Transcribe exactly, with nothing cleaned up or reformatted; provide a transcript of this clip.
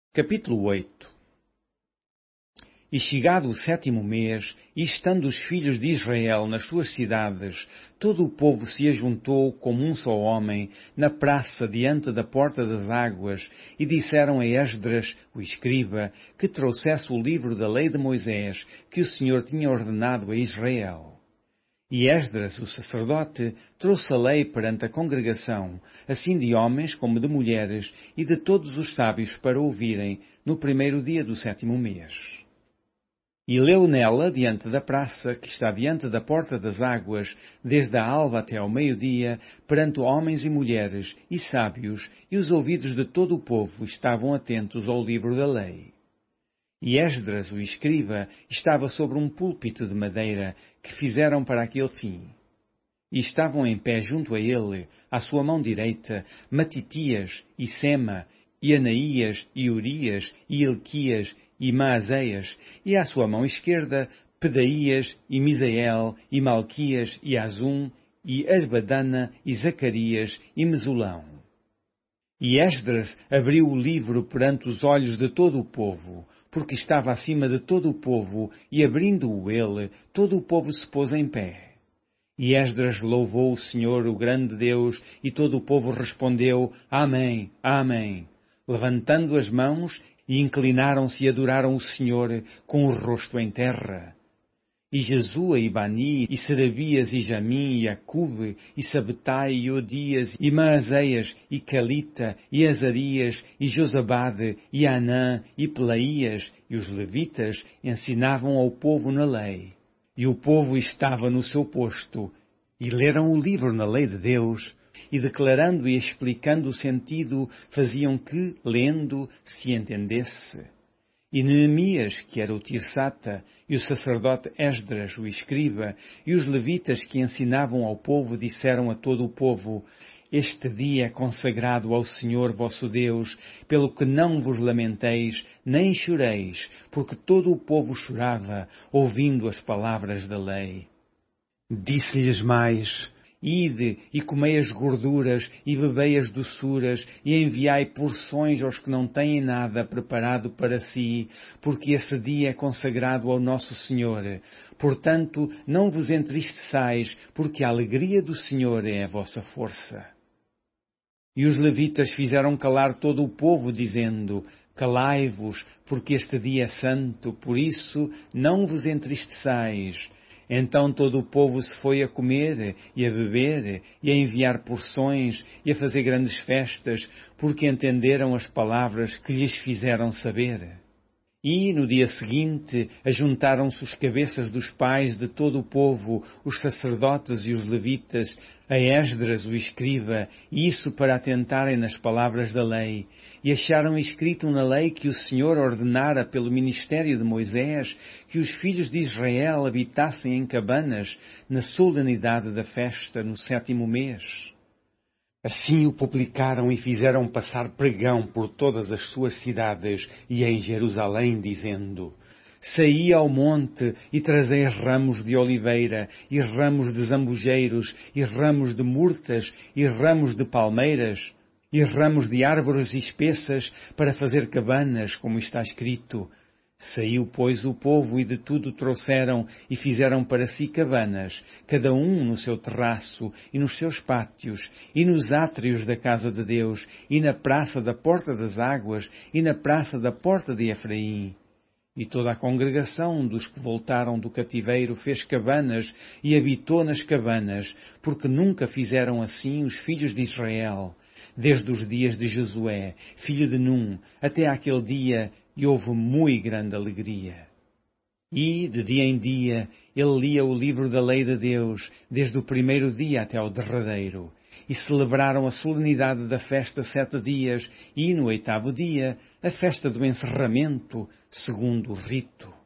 Capítulo oito. E chegado o sétimo mês, e estando os filhos de Israel nas suas cidades, todo o povo se ajuntou como um só homem, na praça diante da porta das águas, e disseram a Esdras, o escriba, que trouxesse o livro da lei de Moisés, que o Senhor tinha ordenado a Israel. E Esdras, o sacerdote, trouxe a lei perante a congregação, assim de homens como de mulheres, e de todos os sábios para ouvirem, no primeiro dia do sétimo mês. E leu nela, diante da praça, que está diante da porta das águas, desde a alva até ao meio-dia, perante homens e mulheres, e sábios, e os ouvidos de todo o povo estavam atentos ao livro da lei. E Esdras, o escriba, estava sobre um púlpito de madeira, que fizeram para aquele fim. E estavam em pé junto a ele, à sua mão direita, Matitias, e Sema, e Anaías, e Urias, e Ilquias, e Maazéias, e à sua mão esquerda, Pedaías, e Misael, e Malquias, e Azum, e Asbadana, e Zacarias, e Mesulão. E Esdras abriu o livro perante os olhos de todo o povo, porque estava acima de todo o povo, e abrindo-o ele, todo o povo se pôs em pé. E Esdras louvou o Senhor, o grande Deus, e todo o povo respondeu, Amém, Amém, levantando as mãos, e inclinaram-se e adoraram o Senhor com o rosto em terra. E Jesua e Bani, e Serabias, e Jamim, e Acube, e Sabetai, e Odias, e Maazéias, e Calita, e Azarias, e Josabade, e Anã, e Pelaías, e os levitas ensinavam ao povo na lei. E o povo estava no seu posto, e leram o livro na lei de Deus, e declarando e explicando o sentido, faziam que, lendo, se entendesse. E Neemias, que era o Tirsata, e o sacerdote Esdras, o escriba, e os levitas que ensinavam ao povo, disseram a todo o povo, Este dia é consagrado ao Senhor vosso Deus, pelo que não vos lamenteis, nem choreis, porque todo o povo chorava, ouvindo as palavras da lei. Disse-lhes mais, Ide, e comei as gorduras, e bebei as doçuras, e enviai porções aos que não têm nada preparado para si, porque esse dia é consagrado ao nosso Senhor. Portanto, não vos entristeçais, porque a alegria do Senhor é a vossa força. E os levitas fizeram calar todo o povo, dizendo, Calai-vos, porque este dia é santo, por isso não vos entristeçais. Então todo o povo se foi a comer e a beber e a enviar porções e a fazer grandes festas, porque entenderam as palavras que lhes fizeram saber. E, no dia seguinte, ajuntaram-se os cabeças dos pais de todo o povo, os sacerdotes e os levitas, a Esdras, o escriba, e isso para atentarem nas palavras da lei. E acharam escrito na lei que o Senhor ordenara pelo ministério de Moisés que os filhos de Israel habitassem em cabanas na solenidade da festa no sétimo mês. Assim o publicaram e fizeram passar pregão por todas as suas cidades e em Jerusalém, dizendo, Saí ao monte e trazei ramos de oliveira, e ramos de zambujeiros, e ramos de murtas, e ramos de palmeiras, e ramos de árvores espessas, para fazer cabanas, como está escrito. Saiu, pois, o povo e de tudo trouxeram e fizeram para si cabanas, cada um no seu terraço e nos seus pátios, e nos átrios da casa de Deus, e na praça da porta das águas, e na praça da porta de Efraim. E toda a congregação dos que voltaram do cativeiro fez cabanas e habitou nas cabanas, porque nunca fizeram assim os filhos de Israel, desde os dias de Josué, filho de Num, até aquele dia, e houve muito grande alegria. E, de dia em dia, ele lia o livro da lei de Deus, desde o primeiro dia até ao derradeiro. E celebraram a solenidade da festa sete dias, e, no oitavo dia, a festa do encerramento, segundo o rito.